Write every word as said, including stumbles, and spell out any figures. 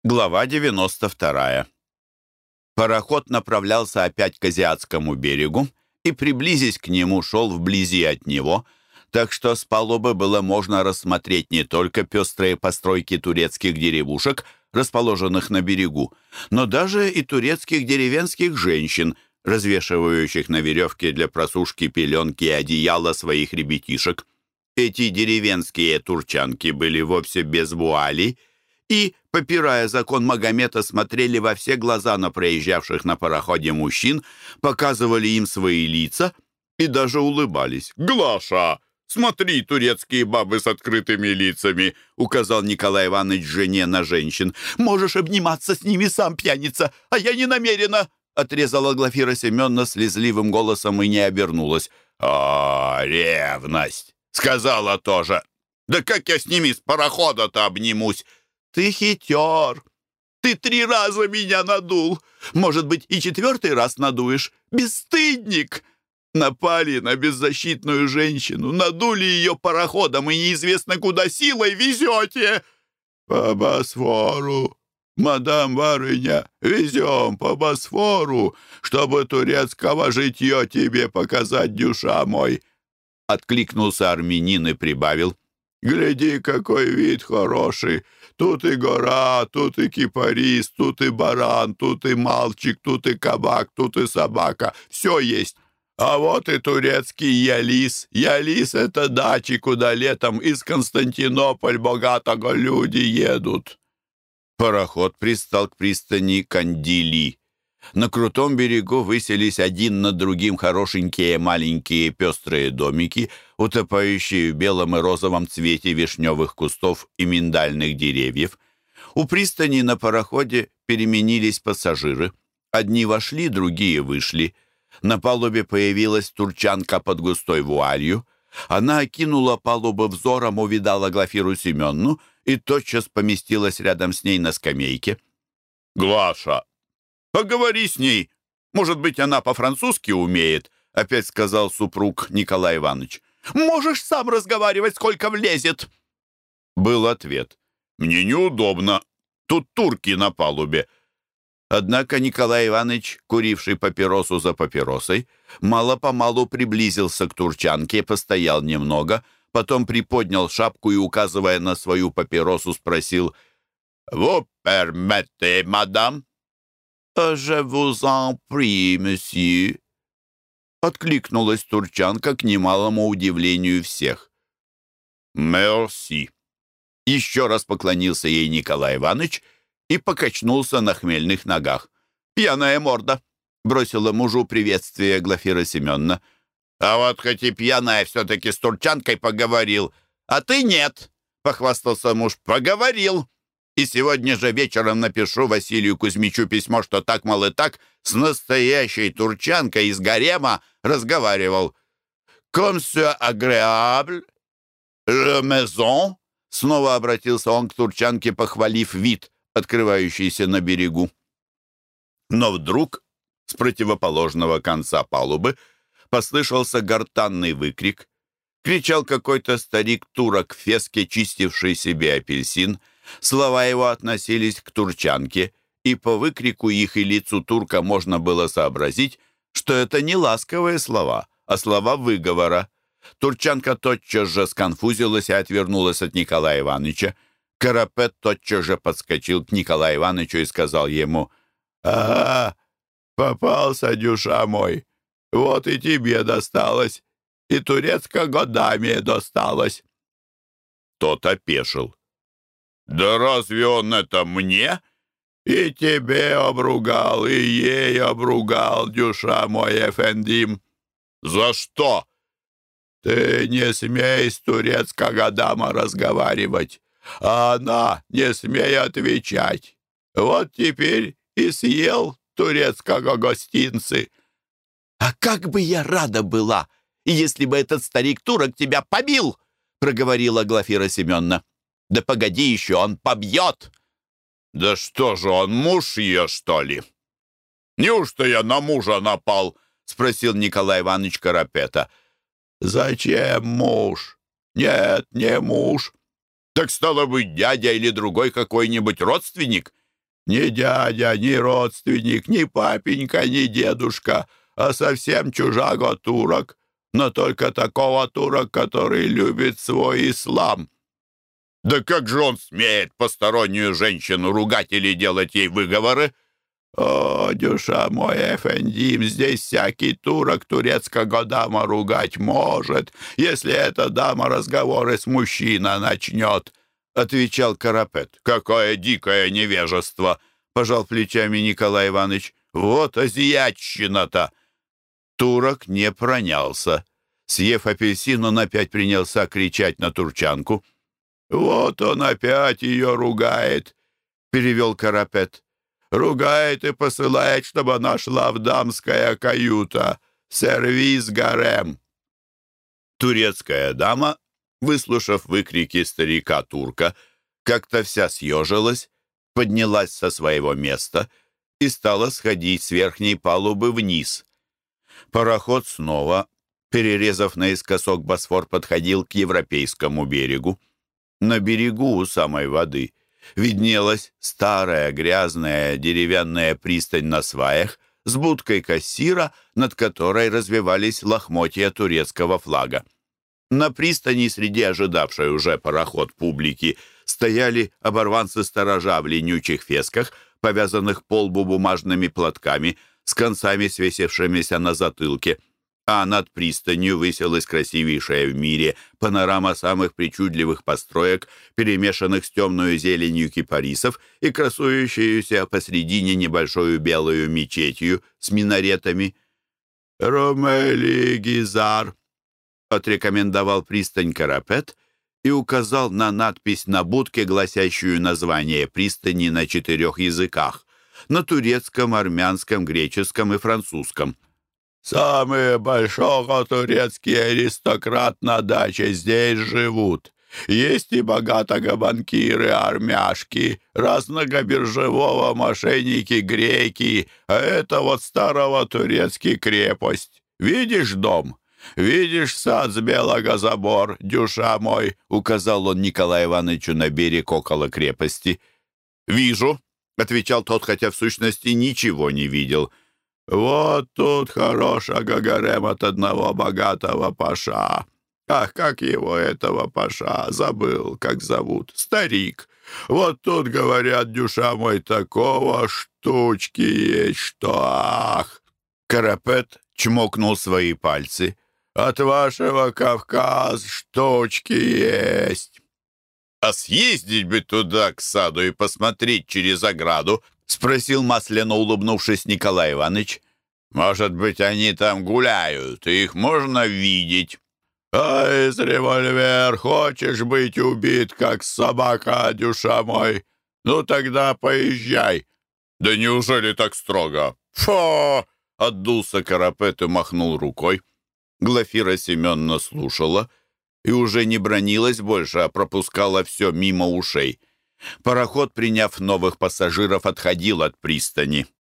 Глава девяносто вторая. Пароход направлялся опять к азиатскому берегу и, приблизясь к нему, шел вблизи от него, так что с палубы было можно рассмотреть не только пестрые постройки турецких деревушек, расположенных на берегу, но даже и турецких деревенских женщин, развешивающих на веревке для просушки пеленки и одеяла своих ребятишек. Эти деревенские турчанки были вовсе без вуалей и, попирая закон Магомета, смотрели во все глаза на проезжавших на пароходе мужчин, показывали им свои лица и даже улыбались. «Глаша, смотри, турецкие бабы с открытыми лицами!» — указал Николай Иванович жене на женщин. «Можешь обниматься с ними сам, пьяница, а я не намерена!» — отрезала Глафира Семеновна слезливым голосом и не обернулась. «А, ревность!» — сказала тоже. «Да как я с ними с парохода-то обнимусь?» «Ты хитер! Ты три раза меня надул! Может быть, и четвертый раз надуешь? Бесстыдник! Напали на беззащитную женщину, надули ее пароходом и неизвестно куда силой везете!» «По Босфору, мадам барыня, везем по Босфору, чтобы турецкого житье тебе показать, дюша мой!» Откликнулся армянин и прибавил. «Гляди, какой вид хороший! Тут и гора, тут и кипарис, тут и баран, тут и мальчик, тут и кабак, тут и собака. Все есть. А вот и турецкий Ялис. Ялис — это дачи, куда летом из Константинополя богатого люди едут». Пароход пристал к пристани Кандили. На крутом берегу высились один над другим хорошенькие маленькие пестрые домики, утопающие в белом и розовом цвете вишневых кустов и миндальных деревьев. У пристани на пароходе переменились пассажиры. Одни вошли, другие вышли. На палубе появилась турчанка под густой вуалью. Она окинула палубу взором, увидала Глафиру Семенну и тотчас поместилась рядом с ней на скамейке. «Глаша, поговори с ней. Может быть, она по-французски умеет», — опять сказал супруг Николай Иванович. «Можешь сам разговаривать, сколько влезет», — был ответ. «Мне неудобно. Тут турки на палубе». Однако Николай Иванович, куривший папиросу за папиросой, мало-помалу приблизился к турчанке, постоял немного, потом приподнял шапку и, указывая на свою папиросу, спросил: «Vous permettez, мадам?» «Je vous en prie, monsieur», — откликнулась турчанка к немалому удивлению всех. «Мерси». Еще раз поклонился ей Николай Иванович и покачнулся на хмельных ногах. «Пьяная морда», — бросила мужу приветствие Глафира Семеновна. «А вот хоть и пьяная, все-таки с турчанкой поговорил. А ты нет», — похвастался муж. «Поговорил. И сегодня же вечером напишу Василию Кузьмичу письмо, что так, мол, и так с настоящей турчанкой из гарема разговаривал. Comme c'est agréable, la maison». Снова обратился он к турчанке, похвалив вид, открывающийся на берегу. Но вдруг с противоположного конца палубы послышался гортанный выкрик. Кричал какой-то старик-турок в феске, чистивший себе апельсин. Слова его относились к турчанке, и по выкрику их и лицу турка можно было сообразить, что это не ласковые слова, а слова выговора. Турчанка тотчас же сконфузилась и отвернулась от Николая Ивановича. Карапет тотчас же подскочил к Николаю Ивановичу и сказал ему: «А, попался, дюша мой, вот и тебе досталось, и турецко годами досталось». Тот опешил. «Да разве он это мне? И тебе обругал, и ей обругал, дюша мой, эфендим». «За что?» «Ты не смей с турецкого дама разговаривать, а она не смей отвечать. Вот теперь и съел турецкого гостинцы». «А как бы я рада была, если бы этот старик-турок тебя побил!» — проговорила Глафира Семеновна. «Да погоди еще, он побьет!» «Да что же он, муж ее, что ли?» «Неужто я на мужа напал?» — спросил Николай Иванович Карапета. «Зачем муж? Нет, не муж. Так стало быть, дядя или другой какой-нибудь родственник? Ни дядя, ни родственник, ни папенька, ни дедушка, а совсем чужаго турок, но только такого турок, который любит свой ислам». «Да как же он смеет постороннюю женщину ругать или делать ей выговоры?» «О, дюша мой, эфендим, здесь всякий турок турецкого дама ругать может, если эта дама разговоры с мужчиной начнет», — отвечал Карапет. «Какое дикое невежество!» — пожал плечами Николай Иванович. «Вот азиатщина-то!» Турок не пронялся. Съев апельсин, он опять принялся кричать на турчанку. «Вот он опять ее ругает», — перевел Карапет. «Ругает и посылает, чтобы она шла в дамская каюта. Сервиз гарем». Турецкая дама, выслушав выкрики старика-турка, как-то вся съежилась, поднялась со своего места и стала сходить с верхней палубы вниз. Пароход снова, перерезав наискосок Босфор, подходил к европейскому берегу. На берегу у самой воды виднелась старая грязная деревянная пристань на сваях с будкой кассира, над которой развивались лохмотья турецкого флага. На пристани среди ожидавшей уже пароход публики стояли оборванцы-сторожа в ленючих фесках, повязанных по лбу бумажными платками, с концами свесившимися на затылке, а над пристанью высилась красивейшая в мире панорама самых причудливых построек, перемешанных с темную зеленью кипарисов и красующуюся посредине небольшую белую мечетью с минаретами. «Ромели Гизар», — отрекомендовал пристань Карапет и указал на надпись на будке, гласящую название пристани на четырех языках — на турецком, армянском, греческом и французском. «Самые большого турецкие аристократ на даче здесь живут. Есть и богатого банкиры, армяшки, разного биржевого мошенники, греки, а это вот старого турецкий крепость. Видишь дом? Видишь сад с белого забор, дюша мой?» — указал он Николаю Ивановичу на берег около крепости. «Вижу», — отвечал тот, хотя в сущности ничего не видел. «Вот тут хорошего гарем от одного богатого паша. Ах, как его этого паша, забыл, как зовут, старик. Вот тут, говорят, дюша мой, такого штучки есть, что ах!» Карапет чмокнул свои пальцы. «От вашего Кавказ штучки есть». «А съездить бы туда, к саду, и посмотреть через ограду?» — спросил масляно улыбнувшись Николай Иванович. «Может быть, они там гуляют, и их можно видеть». «А из револьвер хочешь быть убит, как собака, дюша мой? Ну, тогда поезжай». «Да неужели так строго?» «Фу!» — отдулся Карапет и махнул рукой. Глафира Семеновна слушала и уже не бранилась больше, а пропускала все мимо ушей. Пароход, приняв новых пассажиров, отходил от пристани.